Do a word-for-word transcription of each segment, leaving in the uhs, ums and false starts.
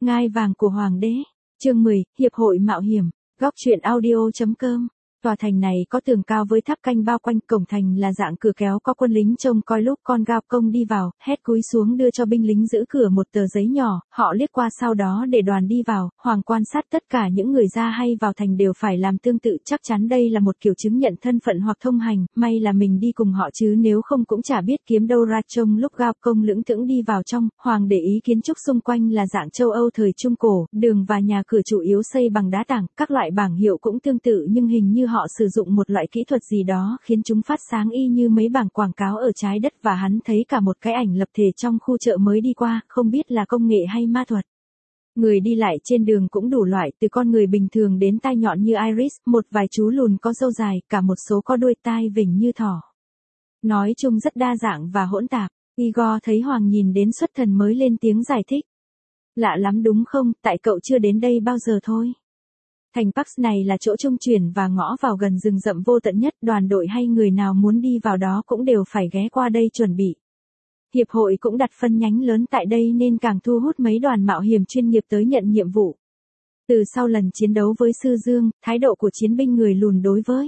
Ngai vàng của Hoàng đế. Chương mười, Hiệp hội Mạo hiểm. Góc truyện audio chấm com. Tòa thành này có tường cao với tháp canh bao quanh, cổng thành là dạng cửa kéo có quân lính trông coi lúc con Gao Công đi vào, hét cúi xuống đưa cho binh lính giữ cửa một tờ giấy nhỏ, họ liếc qua sau đó để đoàn đi vào. Hoàng quan sát tất cả những người ra hay vào thành đều phải làm tương tự, chắc chắn đây là một kiểu chứng nhận thân phận hoặc thông hành, may là mình đi cùng họ chứ nếu không cũng chả biết kiếm đâu ra trông. Lúc Gao Công lững thững đi vào trong, Hoàng để ý kiến trúc xung quanh là dạng châu Âu thời Trung Cổ, đường và nhà cửa chủ yếu xây bằng đá tảng, các loại bảng hiệu cũng tương tự nhưng hình như họ sử dụng một loại kỹ thuật gì đó khiến chúng phát sáng y như mấy bảng quảng cáo ở trái đất, và hắn thấy cả một cái ảnh lập thể trong khu chợ mới đi qua, không biết là công nghệ hay ma thuật. Người đi lại trên đường cũng đủ loại, từ con người bình thường đến tai nhọn như Iris, một vài chú lùn có râu dài, cả một số có đuôi tai vểnh như thỏ. Nói chung rất đa dạng và hỗn tạp. Igor thấy Hoàng nhìn đến xuất thần mới lên tiếng giải thích. Lạ lắm đúng không, tại cậu chưa đến đây bao giờ thôi. Thành Pax này là chỗ trung chuyển và ngõ vào gần rừng rậm vô tận nhất, đoàn đội hay người nào muốn đi vào đó cũng đều phải ghé qua đây chuẩn bị. Hiệp hội cũng đặt phân nhánh lớn tại đây nên càng thu hút mấy đoàn mạo hiểm chuyên nghiệp tới nhận nhiệm vụ. Từ sau lần chiến đấu với Sư Dương, thái độ của chiến binh người lùn đối với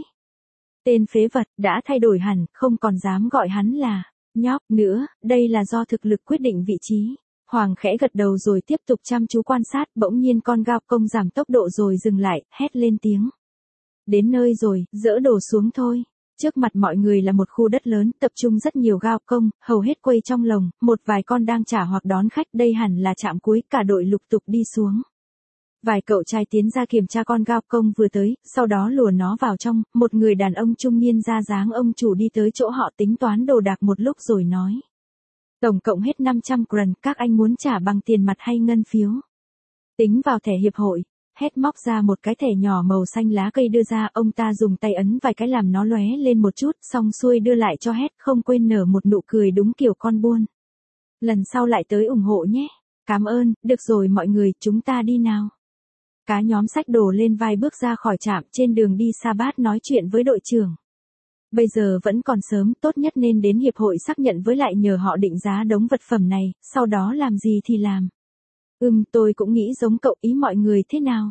tên phế vật đã thay đổi hẳn, không còn dám gọi hắn là nhóc nữa, đây là do thực lực quyết định vị trí. Hoàng khẽ gật đầu rồi tiếp tục chăm chú quan sát, bỗng nhiên con Gao Công giảm tốc độ rồi dừng lại, hét lên tiếng. Đến nơi rồi, dỡ đồ xuống thôi. Trước mặt mọi người là một khu đất lớn, tập trung rất nhiều Gao Công, hầu hết quây trong lồng, một vài con đang trả hoặc đón khách, đây hẳn là trạm cuối, cả đội lục tục đi xuống. Vài cậu trai tiến ra kiểm tra con Gao Công vừa tới, sau đó lùa nó vào trong, một người đàn ông trung niên ra dáng ông chủ đi tới chỗ họ tính toán đồ đạc một lúc rồi nói. Tổng cộng hết năm trăm kron, các anh muốn trả bằng tiền mặt hay ngân phiếu? Tính vào thẻ hiệp hội. Hét móc ra một cái thẻ nhỏ màu xanh lá cây đưa ra, ông ta dùng tay ấn vài cái làm nó lóe lên một chút, xong xuôi đưa lại cho Hét, không quên nở một nụ cười đúng kiểu con buôn. Lần sau lại tới ủng hộ nhé. Cảm ơn, được rồi mọi người, chúng ta đi nào. Cả nhóm xách đồ lên vai bước ra khỏi trạm, trên đường đi Sabat nói chuyện với đội trưởng. Bây giờ vẫn còn sớm, tốt nhất nên đến hiệp hội xác nhận với lại nhờ họ định giá đống vật phẩm này, sau đó làm gì thì làm. Ừm, tôi cũng nghĩ giống cậu, ý mọi người thế nào?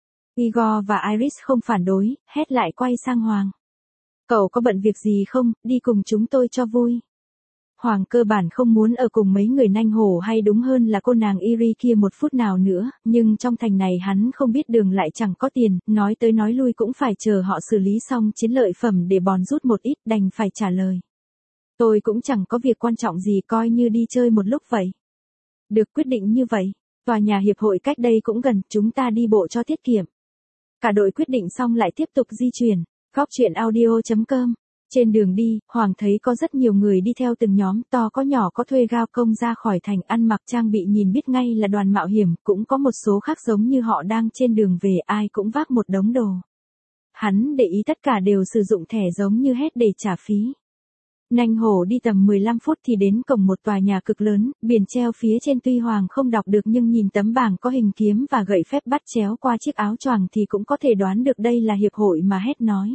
Igor và Iris không phản đối, Hét lại quay sang Hoàng. Cậu có bận việc gì không, đi cùng chúng tôi cho vui. Hoàng cơ bản không muốn ở cùng mấy người nanh hổ hay đúng hơn là cô nàng Iri kia một phút nào nữa, nhưng trong thành này hắn không biết đường lại chẳng có tiền, nói tới nói lui cũng phải chờ họ xử lý xong chiến lợi phẩm để bòn rút một ít, đành phải trả lời. Tôi cũng chẳng có việc quan trọng gì, coi như đi chơi một lúc vậy. Được, quyết định như vậy. Tòa nhà hiệp hội cách đây cũng gần, chúng ta đi bộ cho tiết kiệm. Cả đội quyết định xong lại tiếp tục di chuyển. Góc truyện audio chấm com. Trên đường đi, Hoàng thấy có rất nhiều người đi theo từng nhóm, to có nhỏ có thuê Gao Công ra khỏi thành, ăn mặc trang bị nhìn biết ngay là đoàn mạo hiểm, cũng có một số khác giống như họ đang trên đường về, ai cũng vác một đống đồ. Hắn để ý tất cả đều sử dụng thẻ giống như Hét để trả phí. Nanh hổ đi tầm mười lăm phút thì đến cổng một tòa nhà cực lớn, biển treo phía trên tuy Hoàng không đọc được nhưng nhìn tấm bảng có hình kiếm và gậy phép bắt chéo qua chiếc áo choàng thì cũng có thể đoán được đây là hiệp hội mà Hét nói.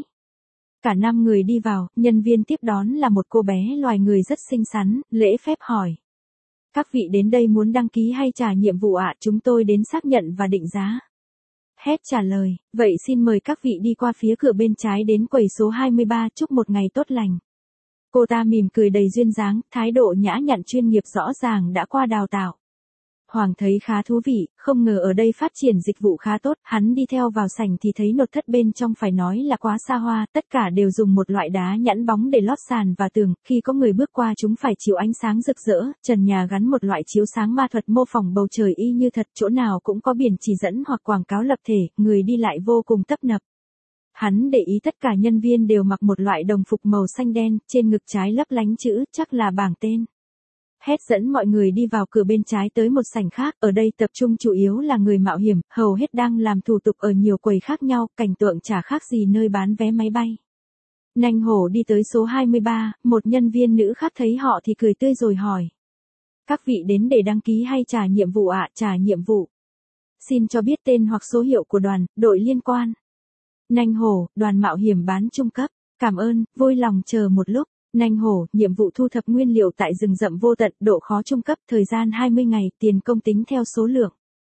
Cả năm người đi vào, nhân viên tiếp đón là một cô bé loài người rất xinh xắn, lễ phép hỏi. Các vị đến đây muốn đăng ký hay trả nhiệm vụ ạ? À? Chúng tôi đến xác nhận và định giá. Hét trả lời, vậy xin mời các vị đi qua phía cửa bên trái đến quầy số hai mươi ba, chúc một ngày tốt lành. Cô ta mỉm cười đầy duyên dáng, thái độ nhã nhặn chuyên nghiệp rõ ràng đã qua đào tạo. Hoàng thấy khá thú vị, không ngờ ở đây phát triển dịch vụ khá tốt, hắn đi theo vào sảnh thì thấy nội thất bên trong phải nói là quá xa hoa, tất cả đều dùng một loại đá nhẵn bóng để lót sàn và tường, khi có người bước qua chúng phải chiếu ánh sáng rực rỡ, trần nhà gắn một loại chiếu sáng ma thuật mô phỏng bầu trời y như thật, chỗ nào cũng có biển chỉ dẫn hoặc quảng cáo lập thể, người đi lại vô cùng tấp nập. Hắn để ý tất cả nhân viên đều mặc một loại đồng phục màu xanh đen, trên ngực trái lấp lánh chữ, chắc là bảng tên. Hét dẫn mọi người đi vào cửa bên trái tới một sảnh khác, ở đây tập trung chủ yếu là người mạo hiểm, hầu hết đang làm thủ tục ở nhiều quầy khác nhau, cảnh tượng chả khác gì nơi bán vé máy bay. Nanh hổ đi tới số hai mươi ba, một nhân viên nữ khác thấy họ thì cười tươi rồi hỏi. Các vị đến để đăng ký hay trả nhiệm vụ ạ? À? Trả nhiệm vụ. Xin cho biết tên hoặc số hiệu của đoàn, đội liên quan. Nanh hổ, đoàn mạo hiểm bán trung cấp. Cảm ơn, vui lòng chờ một lúc. Nanh hổ, nhiệm vụ thu thập nguyên liệu tại rừng rậm vô tận, độ khó trung cấp, thời gian hai mươi ngày, tiền công tính theo số lượng.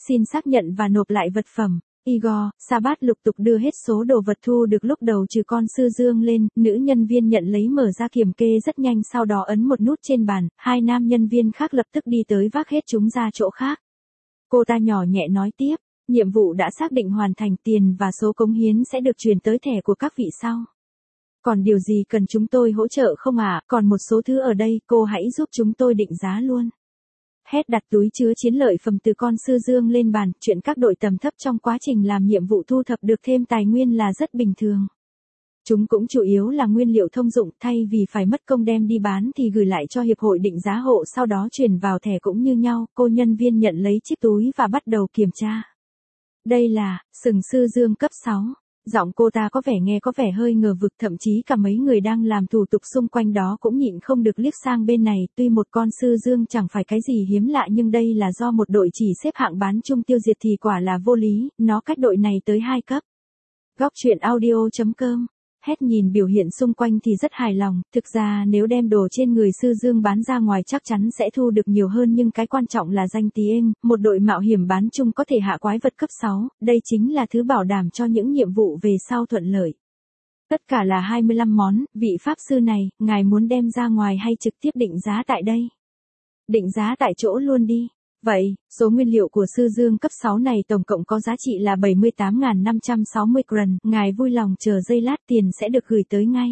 xin xác nhận và nộp lại vật phẩm. Igor, Sabat lục tục đưa hết số đồ vật thu được lúc đầu trừ con sư dương lên, nữ nhân viên nhận lấy mở ra kiểm kê rất nhanh sau đó ấn một nút trên bàn, hai nam nhân viên khác lập tức đi tới vác hết chúng ra chỗ khác. Cô ta nhỏ nhẹ nói tiếp, nhiệm vụ đã xác định hoàn thành, tiền và số cống hiến sẽ được truyền tới thẻ của các vị sau. Còn điều gì cần chúng tôi hỗ trợ không ạ? À? Còn một số thứ ở đây, cô hãy giúp chúng tôi định giá luôn. Hét đặt túi chứa chiến lợi phẩm từ con sư dương lên bàn, chuyện các đội tầm thấp trong quá trình làm nhiệm vụ thu thập được thêm tài nguyên là rất bình thường. Chúng cũng chủ yếu là nguyên liệu thông dụng, thay vì phải mất công đem đi bán thì gửi lại cho hiệp hội định giá hộ sau đó chuyển vào thẻ cũng như nhau. Cô nhân viên nhận lấy chiếc túi và bắt đầu kiểm tra. Đây là sừng sư dương cấp sáu. Giọng cô ta có vẻ nghe có vẻ hơi ngờ vực, thậm chí cả mấy người đang làm thủ tục xung quanh đó cũng nhịn không được liếc sang bên này. Tuy một con sư dương chẳng phải cái gì hiếm lạ nhưng đây là do một đội chỉ xếp hạng bán chung tiêu diệt thì quả là vô lý, nó cách đội này tới hai cấp. Góc truyện audio chấm com. Hét nhìn biểu hiện xung quanh thì rất hài lòng, thực ra nếu đem đồ trên người sư dương bán ra ngoài chắc chắn sẽ thu được nhiều hơn nhưng cái quan trọng là danh tiếng, một đội mạo hiểm bán chung có thể hạ quái vật cấp sáu, đây chính là thứ bảo đảm cho những nhiệm vụ về sau thuận lợi. Tất cả là hai mươi lăm món, vị pháp sư này, ngài muốn đem ra ngoài hay trực tiếp định giá tại đây? Định giá tại chỗ luôn đi. Vậy, số nguyên liệu của sư dương cấp sáu này tổng cộng có giá trị là bảy mươi tám nghìn năm trăm sáu mươi kron, ngài vui lòng chờ giây lát tiền sẽ được gửi tới ngay.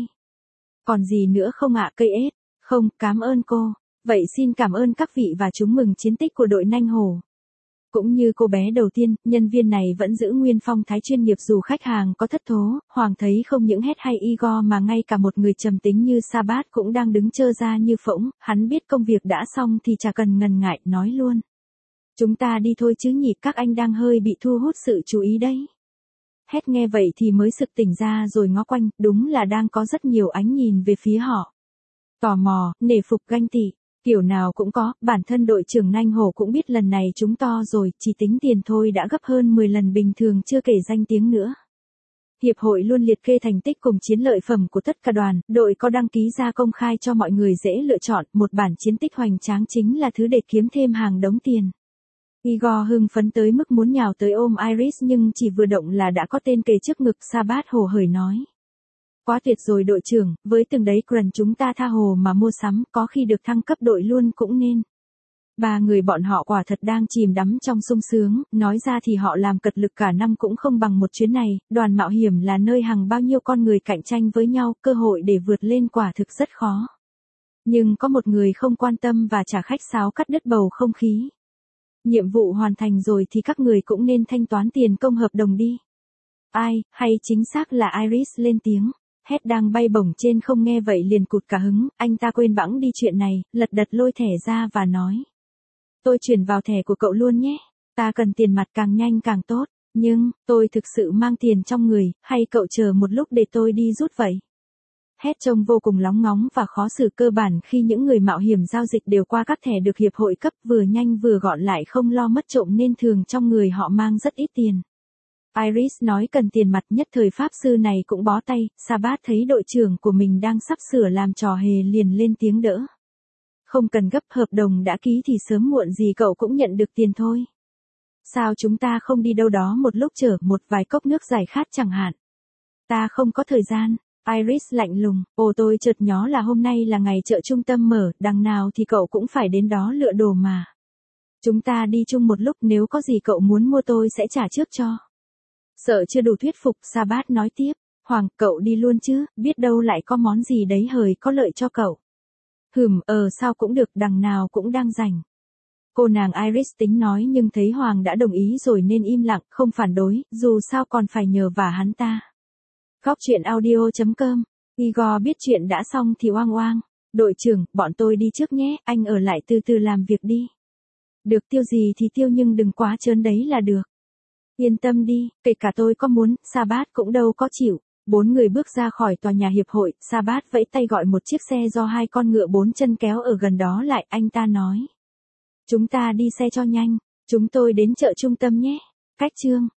Còn gì nữa không ạ? Cây ếch? Không, cảm ơn cô. Vậy xin cảm ơn các vị và chúc mừng chiến tích của đội nanh hổ. Cũng như cô bé đầu tiên, nhân viên này vẫn giữ nguyên phong thái chuyên nghiệp dù khách hàng có thất thố. Hoàng thấy không những Hét hay Igor mà ngay cả một người trầm tính như Sabat cũng đang đứng trơ ra như phỗng, hắn biết công việc đã xong thì chả cần ngần ngại, nói luôn. Chúng ta đi thôi chứ nhỉ, các anh đang hơi bị thu hút sự chú ý đấy. Hét nghe vậy thì mới sực tỉnh ra rồi ngó quanh, đúng là đang có rất nhiều ánh nhìn về phía họ. Tò mò, nể phục, ganh tị, kiểu nào cũng có, bản thân đội trưởng nanh hổ cũng biết lần này chúng to rồi, chỉ tính tiền thôi đã gấp hơn mười lần bình thường chưa kể danh tiếng nữa. Hiệp hội luôn liệt kê thành tích cùng chiến lợi phẩm của tất cả đoàn, đội có đăng ký ra công khai cho mọi người dễ lựa chọn, một bản chiến tích hoành tráng chính là thứ để kiếm thêm hàng đống tiền. Igor hưng phấn tới mức muốn nhào tới ôm Iris nhưng chỉ vừa động là đã có tên kề trước ngực. Sabat hồ hởi nói. Quá tuyệt rồi đội trưởng, với từng đấy kron chúng ta tha hồ mà mua sắm, có khi được thăng cấp đội luôn cũng nên. Ba người bọn họ quả thật đang chìm đắm trong sung sướng, nói ra thì họ làm cật lực cả năm cũng không bằng một chuyến này, đoàn mạo hiểm là nơi hàng bao nhiêu con người cạnh tranh với nhau, cơ hội để vượt lên quả thực rất khó. Nhưng có một người không quan tâm và trả khách sáo cắt đứt bầu không khí. Nhiệm vụ hoàn thành rồi thì các người cũng nên thanh toán tiền công hợp đồng đi. Ai, hay chính xác là Iris lên tiếng. Hét đang bay bổng trên không nghe vậy liền cụt cả hứng, anh ta quên bẵng đi chuyện này, lật đật lôi thẻ ra và nói. Tôi chuyển vào thẻ của cậu luôn nhé, ta cần tiền mặt càng nhanh càng tốt, nhưng, tôi thực sự mang tiền trong người, hay cậu chờ một lúc để tôi đi rút vậy? Hét trông vô cùng lóng ngóng và khó xử, cơ bản khi những người mạo hiểm giao dịch đều qua các thẻ được hiệp hội cấp vừa nhanh vừa gọn lại không lo mất trộm nên thường trong người họ mang rất ít tiền. Iris nói cần tiền mặt, nhất thời pháp sư này cũng bó tay. Sabat thấy đội trưởng của mình đang sắp sửa làm trò hề liền lên tiếng đỡ. Không cần gấp, hợp đồng đã ký thì sớm muộn gì cậu cũng nhận được tiền thôi. Sao chúng ta không đi đâu đó một lúc chở một vài cốc nước giải khát chẳng hạn? Ta không có thời gian. Iris lạnh lùng, ồ tôi chợt nhớ là hôm nay là ngày chợ trung tâm mở, đằng nào thì cậu cũng phải đến đó lựa đồ mà. Chúng ta đi chung một lúc, nếu có gì cậu muốn mua tôi sẽ trả trước cho. Sợ chưa đủ thuyết phục, Sabat nói tiếp, Hoàng, cậu đi luôn chứ, biết đâu lại có món gì đấy hời có lợi cho cậu. Hừm, ờ sao cũng được, đằng nào cũng đang rảnh. Cô nàng Iris tính nói nhưng thấy Hoàng đã đồng ý rồi nên im lặng, không phản đối, dù sao còn phải nhờ vả hắn ta. Góc truyện audio chấm com. Igor biết chuyện đã xong thì oang oang. Đội trưởng, bọn tôi đi trước nhé, anh ở lại từ từ làm việc đi. Được, tiêu gì thì tiêu nhưng đừng quá trớn đấy là được. Yên tâm đi, kể cả tôi có muốn, Sabat cũng đâu có chịu. Bốn người bước ra khỏi tòa nhà hiệp hội, Sabat vẫy tay gọi một chiếc xe do hai con ngựa bốn chân kéo ở gần đó lại, anh ta nói. Chúng ta đi xe cho nhanh, chúng tôi đến chợ trung tâm nhé. Cách chương.